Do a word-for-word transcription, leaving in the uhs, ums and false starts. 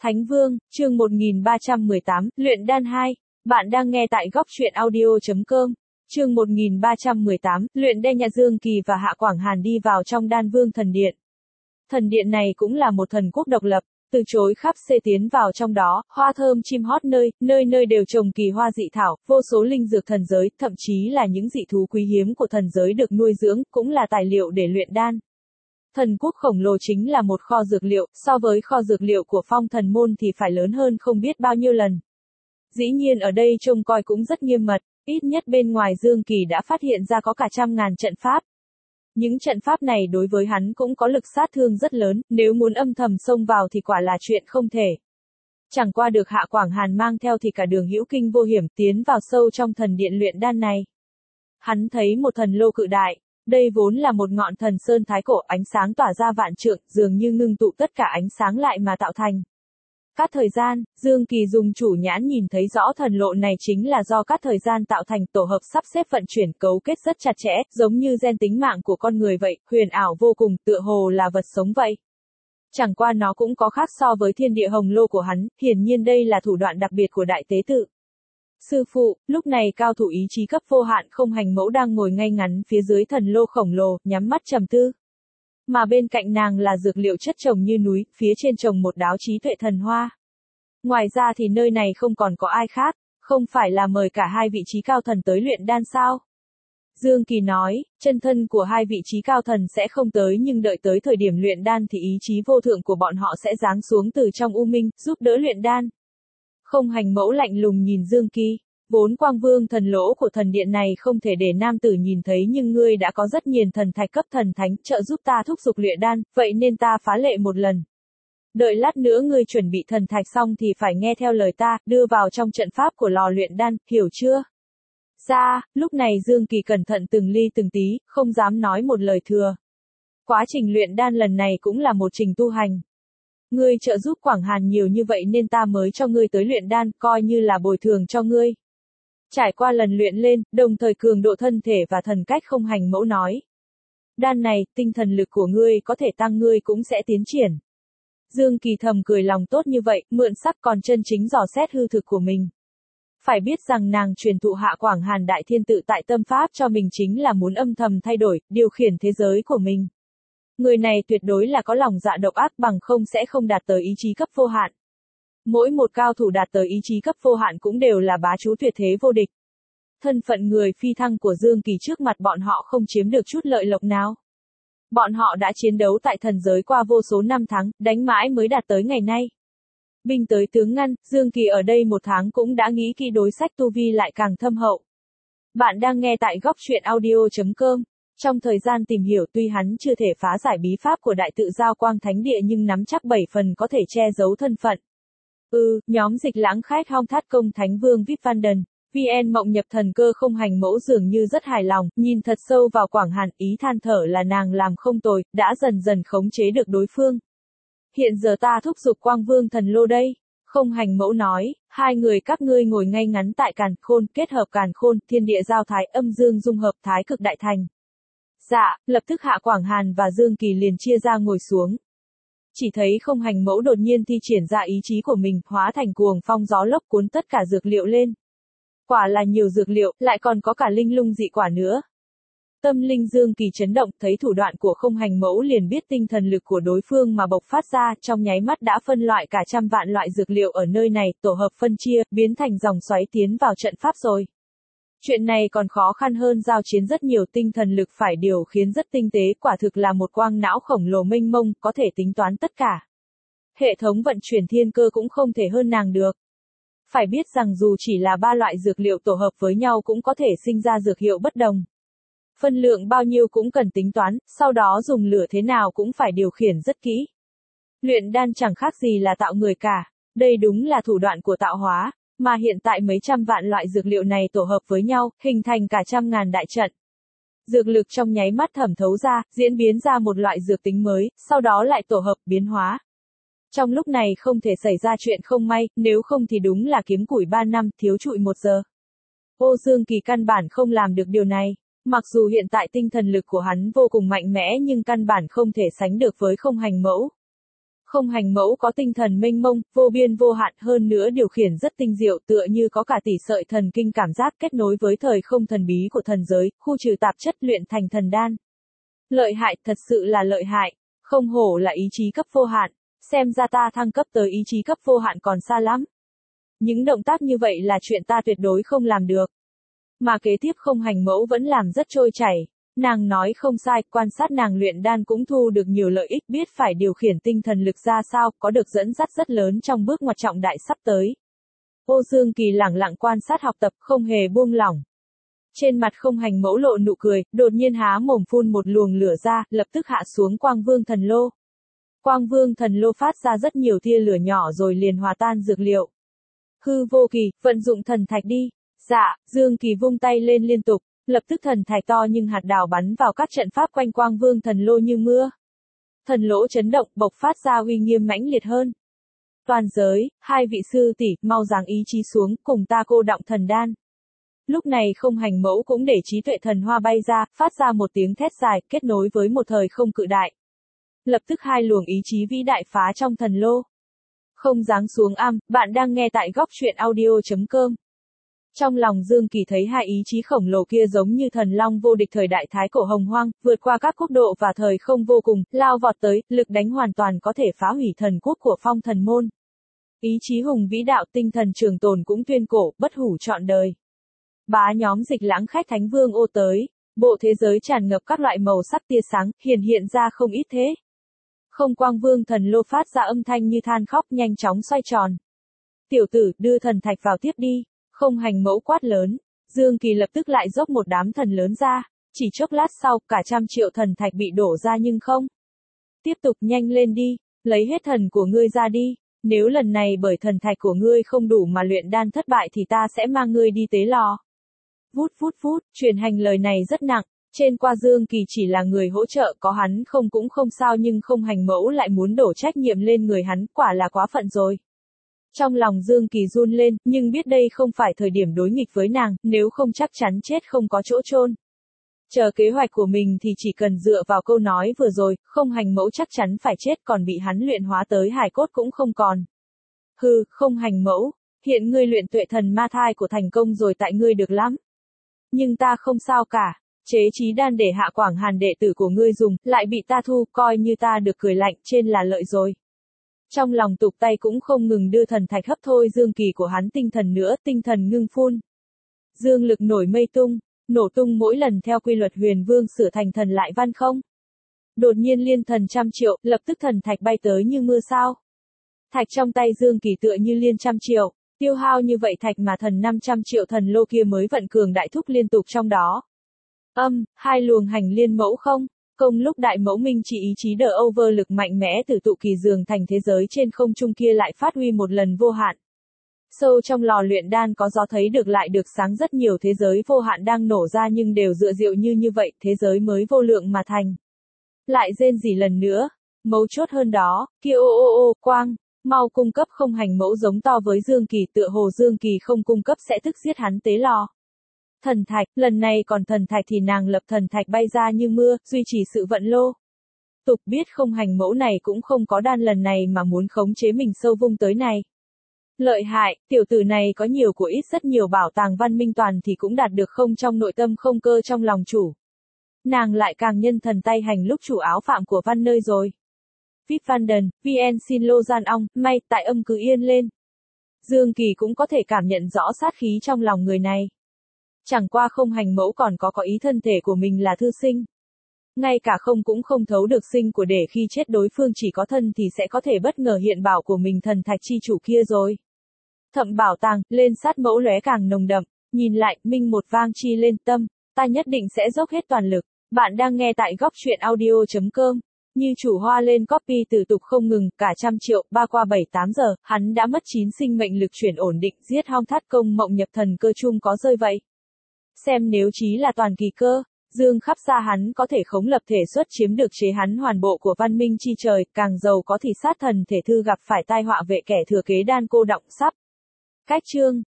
Thánh Vương, chương một nghìn ba trăm mười tám, Luyện Đan hai. Bạn đang nghe tại góc truyện audio chấm com. Chương một nghìn ba trăm mười tám, Luyện Đan. Nhà Dương Kỳ và Hạ Quảng Hàn đi vào trong Đan Vương thần điện. Thần điện này cũng là một thần quốc độc lập, từ chối khắp xê tiến vào trong đó, hoa thơm chim hót nơi, nơi nơi đều trồng kỳ hoa dị thảo, vô số linh dược thần giới, thậm chí là những dị thú quý hiếm của thần giới được nuôi dưỡng, cũng là tài liệu để luyện đan. Thần quốc khổng lồ chính là một kho dược liệu, so với kho dược liệu của phong thần môn thì phải lớn hơn không biết bao nhiêu lần. Dĩ nhiên ở đây trông coi cũng rất nghiêm mật, ít nhất bên ngoài Dương Kỳ đã phát hiện ra có cả trăm ngàn trận pháp. Những trận pháp này đối với hắn cũng có lực sát thương rất lớn, nếu muốn âm thầm xông vào thì quả là chuyện không thể. Chẳng qua được Hạ Quảng Hàn mang theo thì cả đường hữu kinh vô hiểm tiến vào sâu trong thần điện luyện đan này. Hắn thấy một thần lô cự đại. Đây vốn là một ngọn thần sơn thái cổ, ánh sáng tỏa ra vạn trượng, dường như ngưng tụ tất cả ánh sáng lại mà tạo thành. Các thời gian, Dương Kỳ dùng chủ nhãn nhìn thấy rõ thần lộ này chính là do các thời gian tạo thành, tổ hợp sắp xếp vận chuyển cấu kết rất chặt chẽ, giống như gen tính mạng của con người vậy, huyền ảo vô cùng, tựa hồ là vật sống vậy. Chẳng qua nó cũng có khác so với thiên địa hồng lô của hắn, hiển nhiên đây là thủ đoạn đặc biệt của đại tế tự. Sư phụ, lúc này cao thủ ý chí cấp vô hạn Không Hành Mẫu đang ngồi ngay ngắn phía dưới thần lô khổng lồ, nhắm mắt trầm tư. Mà bên cạnh nàng là dược liệu chất trồng như núi, phía trên trồng một đáo trí tuệ thần hoa. Ngoài ra thì nơi này không còn có ai khác, không phải là mời cả hai vị trí cao thần tới luyện đan sao? Dương Kỳ nói, chân thân của hai vị trí cao thần sẽ không tới nhưng đợi tới thời điểm luyện đan thì ý chí vô thượng của bọn họ sẽ giáng xuống từ trong u minh, giúp đỡ luyện đan. Không Hành Mẫu lạnh lùng nhìn Dương Kỳ, vốn quang vương thần lỗ của thần điện này không thể để nam tử nhìn thấy nhưng ngươi đã có rất nhiều thần thạch cấp thần thánh trợ giúp ta thúc giục luyện đan, vậy nên ta phá lệ một lần. Đợi lát nữa ngươi chuẩn bị thần thạch xong thì phải nghe theo lời ta, đưa vào trong trận pháp của lò luyện đan, hiểu chưa? Ra, lúc này Dương Kỳ cẩn thận từng ly từng tí, không dám nói một lời thừa. Quá trình luyện đan lần này cũng là một trình tu hành. Ngươi trợ giúp Quảng Hàn nhiều như vậy nên ta mới cho ngươi tới luyện đan, coi như là bồi thường cho ngươi. Trải qua lần luyện lên, đồng thời cường độ thân thể và thần cách Không Hành Mẫu nói. Đan này, tinh thần lực của ngươi có thể tăng, ngươi cũng sẽ tiến triển. Dương Kỳ thầm cười lòng tốt như vậy, mượn sắc còn chân chính dò xét hư thực của mình. Phải biết rằng nàng truyền thụ Hạ Quảng Hàn đại thiên tự tại tâm pháp cho mình chính là muốn âm thầm thay đổi, điều khiển thế giới của mình. Người này tuyệt đối là có lòng dạ độc ác, bằng không sẽ không đạt tới ý chí cấp vô hạn. Mỗi một cao thủ đạt tới ý chí cấp vô hạn cũng đều là bá chú tuyệt thế vô địch. Thân phận người phi thăng của Dương Kỳ trước mặt bọn họ không chiếm được chút lợi lộc nào. Bọn họ đã chiến đấu tại thần giới qua vô số năm tháng, đánh mãi mới đạt tới ngày nay. Binh tới tướng ngăn, Dương Kỳ ở đây một tháng cũng đã nghĩ kỹ đối sách tu vi lại càng thâm hậu. Bạn đang nghe tại góc truyện audio chấm com. Trong thời gian tìm hiểu tuy hắn chưa thể phá giải bí pháp của đại tự giao quang thánh địa nhưng nắm chắc bảy phần có thể che giấu thân phận. Ừ, nhóm dịch lãng khách hong thát công Thánh Vương vê i pê Vanden, vê en mộng nhập thần cơ Không Hành Mẫu dường như rất hài lòng, nhìn thật sâu vào Quảng Hàn, ý than thở là nàng làm không tồi, đã dần dần khống chế được đối phương. Hiện giờ ta thúc giục quang vương thần lô đây. Không Hành Mẫu nói, hai người các ngươi ngồi ngay ngắn tại càn khôn, kết hợp càn khôn, thiên địa giao thái, âm dương dung hợp, thái cực đại thành. Dạ, lập tức Hạ Quảng Hàn và Dương Kỳ liền chia ra ngồi xuống. Chỉ thấy Không Hành Mẫu đột nhiên thi triển ra ý chí của mình, hóa thành cuồng phong gió lốc cuốn tất cả dược liệu lên. Quả là nhiều dược liệu, lại còn có cả linh lung dị quả nữa. Tâm linh Dương Kỳ chấn động, thấy thủ đoạn của Không Hành Mẫu liền biết tinh thần lực của đối phương mà bộc phát ra, trong nháy mắt đã phân loại cả trăm vạn loại dược liệu ở nơi này, tổ hợp phân chia, biến thành dòng xoáy tiến vào trận pháp rồi. Chuyện này còn khó khăn hơn giao chiến rất nhiều, tinh thần lực phải điều khiến rất tinh tế, quả thực là một quang não khổng lồ mênh mông, có thể tính toán tất cả. Hệ thống vận chuyển thiên cơ cũng không thể hơn nàng được. Phải biết rằng dù chỉ là ba loại dược liệu tổ hợp với nhau cũng có thể sinh ra dược hiệu bất đồng. Phân lượng bao nhiêu cũng cần tính toán, sau đó dùng lửa thế nào cũng phải điều khiển rất kỹ. Luyện đan chẳng khác gì là tạo người cả, đây đúng là thủ đoạn của tạo hóa. Mà hiện tại mấy trăm vạn loại dược liệu này tổ hợp với nhau, hình thành cả trăm ngàn đại trận. Dược lực trong nháy mắt thẩm thấu ra, diễn biến ra một loại dược tính mới, sau đó lại tổ hợp, biến hóa. Trong lúc này không thể xảy ra chuyện không may, nếu không thì đúng là kiếm củi ba năm, thiếu trụi một giờ. Ô Dương Kỳ căn bản không làm được điều này. Mặc dù hiện tại tinh thần lực của hắn vô cùng mạnh mẽ nhưng căn bản không thể sánh được với Không Hành Mẫu. Không hành mẫu có tinh thần mênh mông, vô biên vô hạn, hơn nữa điều khiển rất tinh diệu, tựa như có cả tỷ sợi thần kinh cảm giác kết nối với thời không thần bí của thần giới, khu trừ tạp chất luyện thành thần đan. Lợi hại, thật sự là lợi hại. Không hổ là ý chí cấp vô hạn. Xem ra ta thăng cấp tới ý chí cấp vô hạn còn xa lắm. Những động tác như vậy là chuyện ta tuyệt đối không làm được. Mà kế tiếp không hành mẫu vẫn làm rất trôi chảy. Nàng nói không sai, quan sát nàng luyện đan cũng thu được nhiều lợi ích, biết phải điều khiển tinh thần lực ra sao, có được dẫn dắt rất lớn trong bước ngoặt trọng đại sắp tới. Ô Dương Kỳ lẳng lặng quan sát học tập, không hề buông lỏng. Trên mặt không hành mẫu lộ nụ cười, đột nhiên há mồm phun một luồng lửa ra, lập tức hạ xuống Quang Vương Thần Lô. Quang Vương Thần Lô phát ra rất nhiều tia lửa nhỏ rồi liền hòa tan dược liệu. Hư Vô Kỳ, vận dụng thần thạch đi. Dạ, Dương Kỳ vung tay lên liên tục, lập tức thần thạch to nhưng hạt đào bắn vào các trận pháp quanh Quang Vương Thần Lô như mưa. Thần lỗ chấn động, bộc phát ra uy nghiêm mãnh liệt hơn. Toàn giới, hai vị sư tỷ, mau giáng ý chí xuống, cùng ta cô động thần đan. Lúc này không hành mẫu cũng để trí tuệ thần hoa bay ra, phát ra một tiếng thét dài, kết nối với một thời không cự đại. Lập tức hai luồng ý chí vĩ đại phá trong thần lô. Không giáng xuống am, bạn đang nghe tại góc truyện audio.com. Trong lòng Dương Kỳ thấy hai ý chí khổng lồ kia giống như thần long vô địch thời đại thái cổ hồng hoang, vượt qua các quốc độ và thời không vô cùng, lao vọt tới, lực đánh hoàn toàn có thể phá hủy thần quốc của phong thần môn. Ý chí hùng vĩ đạo, tinh thần trường tồn cũng tuyên cổ, bất hủ trọn đời. Bá nhóm Dịch Lãng khách thánh vương ô tới, bộ thế giới tràn ngập các loại màu sắc tia sáng, hiển hiện ra không ít thế. Không Quang Vương Thần Lô phát ra âm thanh như than khóc, nhanh chóng xoay tròn. Tiểu tử, đưa thần thạch vào tiếp đi. Không hành mẫu quát lớn. Dương Kỳ lập tức lại dốc một đám thần lớn ra. Chỉ chốc lát sau, cả trăm triệu thần thạch bị đổ ra nhưng không. Tiếp tục nhanh lên đi. Lấy hết thần của ngươi ra đi. Nếu lần này bởi thần thạch của ngươi không đủ mà luyện đan thất bại thì ta sẽ mang ngươi đi tế lò. Vút vút vút, truyền hành lời này rất nặng. Trên qua Dương Kỳ chỉ là người hỗ trợ, có hắn không cũng không sao, nhưng không hành mẫu lại muốn đổ trách nhiệm lên người hắn, quả là quá phận rồi. Trong lòng Dương Kỳ run lên, nhưng biết đây không phải thời điểm đối nghịch với nàng, nếu không chắc chắn chết không có chỗ chôn. Chờ kế hoạch của mình thì chỉ cần dựa vào câu nói vừa rồi, không hành mẫu chắc chắn phải chết, còn bị hắn luyện hóa tới hài cốt cũng không còn. Hừ, không hành mẫu, hiện ngươi luyện tuệ thần ma thai của thành công rồi, tại ngươi được lắm. Nhưng ta không sao cả. Chế chí đan để Hạ Quảng Hàn đệ tử của ngươi dùng, lại bị ta thu, coi như ta được cười lạnh, trên là lợi rồi. Trong lòng tục tay cũng không ngừng đưa thần thạch hấp thôi Dương Kỳ của hắn tinh thần nữa, tinh thần ngưng phun. Dương lực nổi mây tung, nổ tung mỗi lần theo quy luật huyền vương sửa thành thần lại văn không. Đột nhiên liên thần trăm triệu, lập tức thần thạch bay tới như mưa sao. Thạch trong tay Dương Kỳ tựa như liên trăm triệu, tiêu hao như vậy thạch mà thần năm trăm triệu thần lô kia mới vận cường đại thúc liên tục trong đó. Âm, hai luồng hành liên mẫu không, công lúc đại mẫu minh chỉ ý chí đờ over lực mạnh mẽ từ tụ kỳ dường thành thế giới trên không trung kia lại phát huy một lần vô hạn. Sâu trong lò luyện đan có gió thấy được lại được sáng rất nhiều thế giới vô hạn đang nổ ra nhưng đều dựa diệu như như vậy, thế giới mới vô lượng mà thành. Lại rên rỉ lần nữa, mấu chốt hơn đó, kia ô ô ô, quang, mau cung cấp không hành mẫu giống to với Dương Kỳ, tựa hồ Dương Kỳ không cung cấp sẽ tức giết hắn tế lò. Thần thạch, lần này còn thần thạch thì nàng lập thần thạch bay ra như mưa, duy trì sự vận lô. Tục biết không hành mẫu này cũng không có đan lần này mà muốn khống chế mình sâu vung tới này. Lợi hại, tiểu tử này có nhiều của ít rất nhiều bảo tàng văn minh toàn thì cũng đạt được không trong nội tâm không cơ trong lòng chủ. Nàng lại càng nhân thần tay hành lúc chủ áo phạm của văn nơi rồi. Vip Vanden, vê en xin lô gian ong, may, tại âm cứ yên lên. Dương Kỳ cũng có thể cảm nhận rõ sát khí trong lòng người này. Chẳng qua không hành mẫu còn có có ý thân thể của mình là thư sinh. Ngay cả không cũng không thấu được sinh của để khi chết đối phương chỉ có thân thì sẽ có thể bất ngờ hiện bảo của mình thần thạch chi chủ kia rồi. Thậm bảo tàng, lên sát mẫu lóe càng nồng đậm, nhìn lại, minh một vang chi lên tâm, ta nhất định sẽ dốc hết toàn lực. Bạn đang nghe tại góc truyện audio.com. Như chủ hoa lên copy từ tục không ngừng, cả trăm triệu, ba qua bảy tám giờ, hắn đã mất chín sinh mệnh lực chuyển ổn định, giết hong thắt công mộng nhập thần cơ chung có rơi vậy. Xem nếu chí là toàn kỳ cơ, dương khắp xa hắn có thể khống lập thể xuất chiếm được chế hắn hoàn bộ của văn minh chi trời, càng giàu có thì sát thần thể thư gặp phải tai họa vệ kẻ thừa kế đan cô động sắp. Cách chương